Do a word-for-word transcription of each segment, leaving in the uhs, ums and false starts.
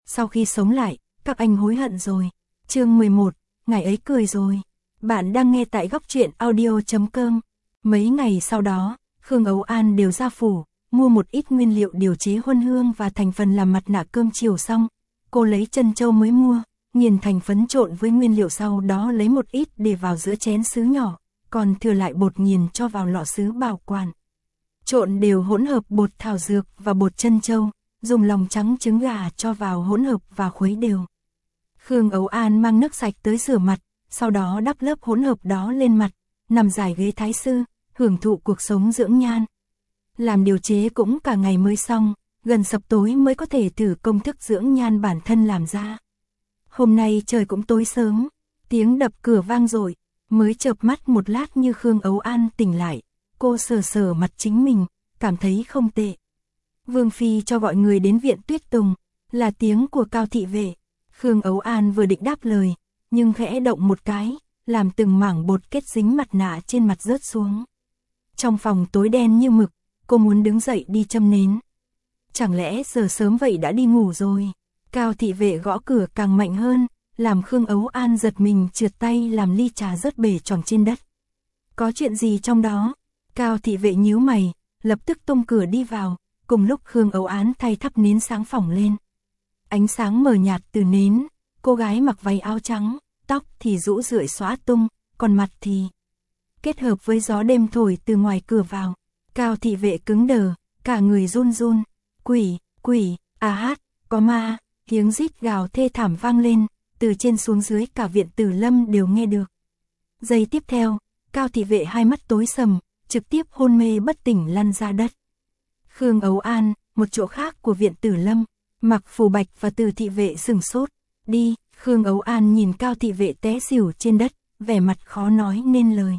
sau khi sống lại, các anh hối hận rồi. Chương mười một, ngày ấy cười rồi. Bạn đang nghe tại góc truyện audio chấm com. Mấy ngày sau đó, Khương Ấu An đều ra phủ, mua một ít nguyên liệu điều chế huân hương và thành phần làm mặt nạ cơm chiều xong. Cô lấy trân châu mới mua, nghiền thành phấn trộn với nguyên liệu, sau đó lấy một ít để vào giữa chén sứ nhỏ, còn thừa lại bột nghiền cho vào lọ sứ bảo quản. Trộn đều hỗn hợp bột thảo dược và bột trân châu, dùng lòng trắng trứng gà cho vào hỗn hợp và khuấy đều. Khương Ấu An mang nước sạch tới rửa mặt, sau đó đắp lớp hỗn hợp đó lên mặt, nằm dài ghế thái sư, hưởng thụ cuộc sống dưỡng nhan. Làm điều chế cũng cả ngày mới xong, gần sập tối mới có thể thử công thức dưỡng nhan bản thân làm ra. Hôm nay trời cũng tối sớm, tiếng đập cửa vang dội, mới chợp mắt một lát như Khương Ấu An tỉnh lại, cô sờ sờ mặt chính mình, cảm thấy không tệ. Vương phi cho gọi người đến viện Tuyết Tùng, là tiếng của Cao thị vệ. Khương Ấu An vừa định đáp lời, nhưng khẽ động một cái, làm từng mảng bột kết dính mặt nạ trên mặt rớt xuống. Trong phòng tối đen như mực, cô muốn đứng dậy đi châm nến. Chẳng lẽ giờ sớm vậy đã đi ngủ rồi? Cao thị vệ gõ cửa càng mạnh hơn, làm Khương Ấu An giật mình, trượt tay làm ly trà rớt bể choàng trên đất. Có chuyện gì trong đó? Cao thị vệ nhíu mày, lập tức tung cửa đi vào, cùng lúc Khương Ấu An thay thắp nến sáng phòng lên. Ánh sáng mờ nhạt từ nến, cô gái mặc váy áo trắng, tóc thì rũ rượi xõa tung, còn mặt thì kết hợp với gió đêm thổi từ ngoài cửa vào. Cao thị vệ cứng đờ, cả người run run. Quỷ, quỷ, à hát, có ma. Tiếng rít gào thê thảm vang lên, từ trên xuống dưới cả viện Tử Lâm đều nghe được. Giây tiếp theo, Cao thị vệ hai mắt tối sầm, trực tiếp hôn mê bất tỉnh lăn ra đất. Khương Ấu An, một chỗ khác của viện Tử Lâm, Mặc Phù Bạch và Từ thị vệ sửng sốt. Đi, Khương Ấu An nhìn Cao thị vệ té xỉu trên đất, vẻ mặt khó nói nên lời.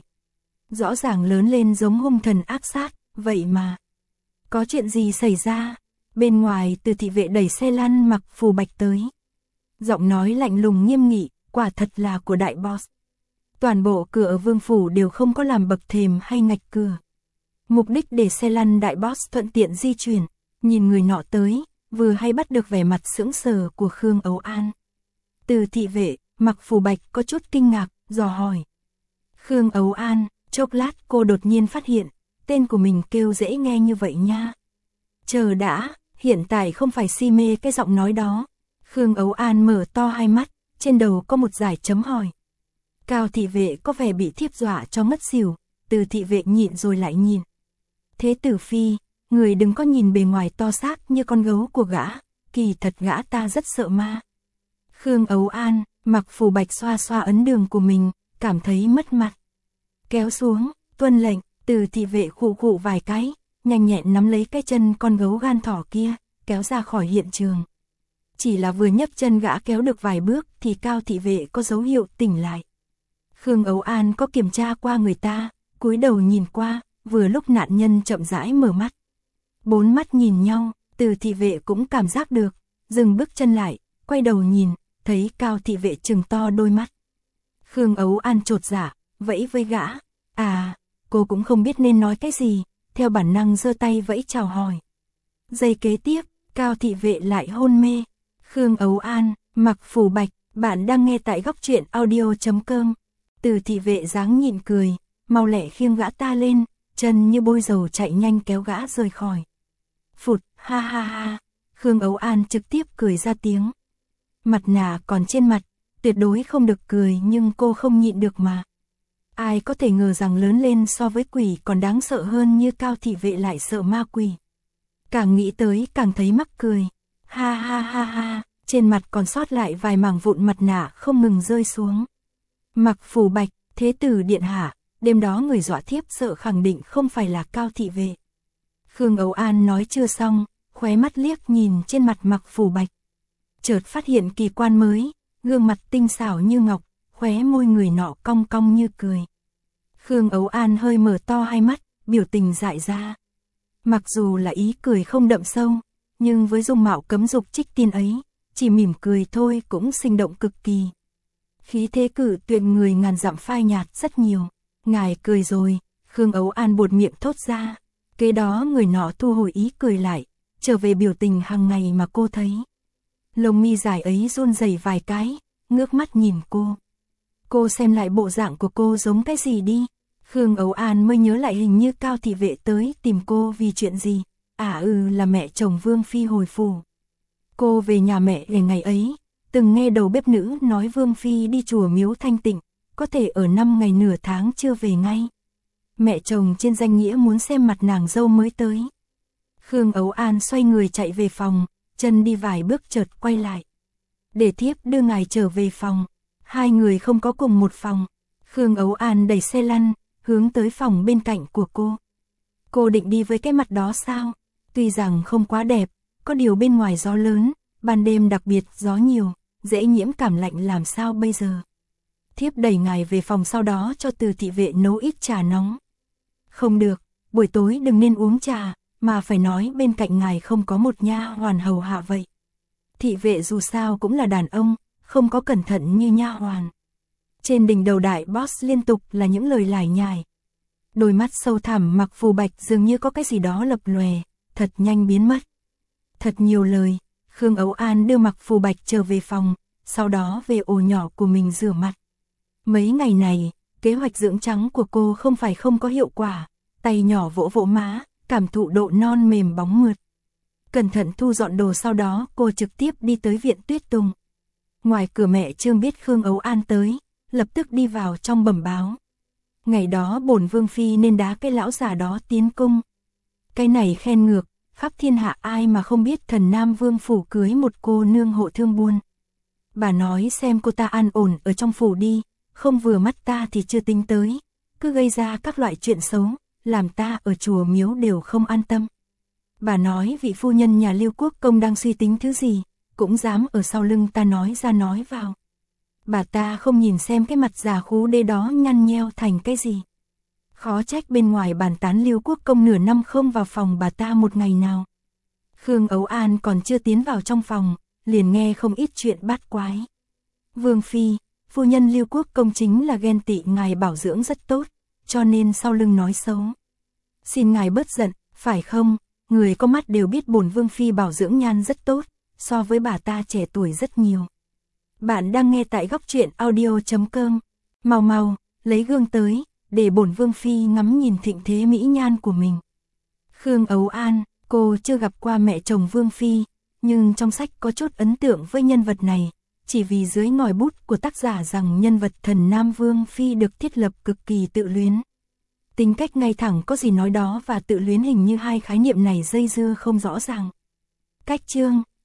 Rõ ràng lớn lên giống hung thần ác sát, vậy mà có chuyện gì xảy ra? Bên ngoài Từ thị vệ đẩy xe lăn Mặc Phù Bạch tới. Giọng nói lạnh lùng nghiêm nghị, quả thật là của đại boss. Toàn bộ cửa ở vương phủ đều không có làm bậc thềm hay ngạch cửa. Mục đích để xe lăn đại boss thuận tiện di chuyển. Nhìn người nọ tới, vừa hay bắt được vẻ mặt sững sờ của Khương Ấu An. Từ thị vệ, Mặc Phù Bạch có chút kinh ngạc, dò hỏi. Khương Ấu An, chốc lát cô đột nhiên phát hiện, tên của mình kêu dễ nghe như vậy nha. Chờ đã, hiện tại không phải si mê cái giọng nói đó. Khương Ấu An mở to hai mắt, trên đầu có một dải chấm hỏi. Cao thị vệ có vẻ bị thiếp dọa cho ngất xỉu, Từ thị vệ nhịn rồi lại nhìn. Thế tử phi, người đừng có nhìn bề ngoài to xác như con gấu của gã, kỳ thật gã ta rất sợ ma. Khương Ấu An, Mặc Phù Bạch xoa xoa ấn đường của mình, cảm thấy mất mặt. Kéo xuống, tuân lệnh. Từ thị vệ khụ khụ vài cái, nhanh nhẹn nắm lấy cái chân con gấu gan thỏ kia, kéo ra khỏi hiện trường. Chỉ là vừa nhấc chân gã kéo được vài bước thì Cao thị vệ có dấu hiệu tỉnh lại. Khương Ấu An có kiểm tra qua người ta, cúi đầu nhìn qua, vừa lúc nạn nhân chậm rãi mở mắt. Bốn mắt nhìn nhau, Từ thị vệ cũng cảm giác được, dừng bước chân lại, quay đầu nhìn, thấy Cao thị vệ trừng to đôi mắt. Khương Ấu An chột dạ, vẫy với gã. À, cô cũng không biết nên nói cái gì, theo bản năng giơ tay vẫy chào hỏi. Giây kế tiếp, Cao thị vệ lại hôn mê. Khương Ấu An, Mặc Phù Bạch, bạn đang nghe tại góc truyện audio chấm com. Từ thị vệ dáng nhịn cười, mau lẹ khiêng gã ta lên, chân như bôi dầu chạy nhanh kéo gã rời khỏi. Phụt, ha ha ha, Khương Ấu An trực tiếp cười ra tiếng. Mặt nạ còn trên mặt, tuyệt đối không được cười nhưng cô không nhịn được mà. Ai có thể ngờ rằng lớn lên so với quỷ còn đáng sợ hơn như Cao thị vệ lại sợ ma quỷ. Càng nghĩ tới càng thấy mắc cười. Ha ha ha ha, trên mặt còn sót lại vài mảng vụn mặt nạ không ngừng rơi xuống. Mặc Phù Bạch, thế tử điện hạ, đêm đó người dọa thiếp sợ khẳng định không phải là Cao thị vệ. Khương Ấu An nói chưa xong, khóe mắt liếc nhìn trên mặt Mặc Phù Bạch. Chợt phát hiện kỳ quan mới, gương mặt tinh xảo như ngọc, khóe môi người nọ cong cong như cười. Khương Ấu An hơi mở to hai mắt, biểu tình dại ra. Mặc dù là ý cười không đậm sâu, nhưng với dung mạo cấm dục trích tiên ấy, chỉ mỉm cười thôi cũng sinh động cực kỳ. Khí thế cử tuyệt người ngàn dặm phai nhạt rất nhiều. Ngài cười rồi, Khương Ấu An buột miệng thốt ra. Kế đó người nọ thu hồi ý cười lại, trở về biểu tình hàng ngày mà cô thấy. lông mi dài ấy run rẩy vài cái, ngước mắt nhìn cô. Cô xem lại bộ dạng của cô giống cái gì đi. Khương Ấu An mới nhớ lại hình như Cao thị vệ tới tìm cô vì chuyện gì. À ừ là mẹ chồng Vương Phi hồi phủ. Cô về nhà mẹ để ngày ấy, từng nghe đầu bếp nữ nói Vương Phi đi chùa miếu thanh tịnh, có thể ở năm ngày nửa tháng chưa về ngay. Mẹ chồng trên danh nghĩa muốn xem mặt nàng dâu mới tới. Khương Ấu An xoay người chạy về phòng, chân đi vài bước chợt quay lại. Để thiếp đưa ngài trở về phòng. Hai người không có cùng một phòng. Khương Ấu An đẩy xe lăn, hướng tới phòng bên cạnh của cô. Cô định đi với cái mặt đó sao? Tuy rằng không quá đẹp, có điều bên ngoài gió lớn, ban đêm đặc biệt gió nhiều, dễ nhiễm cảm lạnh làm sao bây giờ? Thiếp đẩy ngài về phòng sau đó cho Từ thị vệ nấu ít trà nóng. Không được, buổi tối đừng nên uống trà, mà phải nói bên cạnh ngài không có một nha hoàn hầu hạ vậy. Thị vệ dù sao cũng là đàn ông, không có cẩn thận như nha hoàn. Trên đỉnh đầu đại boss liên tục là những lời lải nhải. Đôi mắt sâu thẳm Mặc Phù Bạch dường như có cái gì đó lập lòe, thật nhanh biến mất. Thật nhiều lời, Khương Ấu An đưa Mặc Phù Bạch trở về phòng, sau đó về ổ nhỏ của mình rửa mặt. Mấy ngày này, kế hoạch dưỡng trắng của cô không phải không có hiệu quả, tay nhỏ vỗ vỗ má, cảm thụ độ non mềm bóng mượt. Cẩn thận thu dọn đồ sau đó cô trực tiếp đi tới viện Tuyết Tùng. Ngoài cửa mẹ Trương biết Khương Ấu An tới, lập tức đi vào trong bẩm báo. Ngày đó bổn Vương Phi nên đá cái lão già đó tiến cung. Cái này khen ngược, khắp thiên hạ ai mà không biết thần Nam Vương phủ cưới một cô nương hộ thương buôn. Bà nói xem cô ta an ổn ở trong phủ đi, không vừa mắt ta thì chưa tính tới, cứ gây ra các loại chuyện xấu, làm ta ở chùa miếu đều không an tâm. Bà nói vị phu nhân nhà Liêu Quốc Công đang suy tính thứ gì, cũng dám ở sau lưng ta nói ra nói vào. Bà ta không nhìn xem cái mặt già khú đê đó nhăn nheo thành cái gì. Khó trách bên ngoài bàn tán Liêu Quốc Công nửa năm không vào phòng bà ta một ngày nào. Khương Ấu An còn chưa tiến vào trong phòng, liền nghe không ít chuyện bát quái. Vương Phi, phu nhân Liêu Quốc Công chính là ghen tị ngài bảo dưỡng rất tốt, cho nên sau lưng nói xấu. Xin ngài bớt giận, phải không? Người có mắt đều biết bổn Vương Phi bảo dưỡng nhan rất tốt, so với bà ta trẻ tuổi rất nhiều. Bạn đang nghe tại góc truyện audio chấm com. Mau mau, lấy gương tới, để bổn Vương Phi ngắm nhìn thịnh thế mỹ nhan của mình. Khương Ấu An, cô chưa gặp qua mẹ chồng Vương Phi, nhưng trong sách có chút ấn tượng với nhân vật này, chỉ vì dưới ngòi bút của tác giả rằng nhân vật thần Nam Vương Phi được thiết lập cực kỳ tự luyến. Tính cách ngay thẳng có gì nói đó và tự luyến hình như hai khái niệm này dây dưa không rõ ràng. Cách chương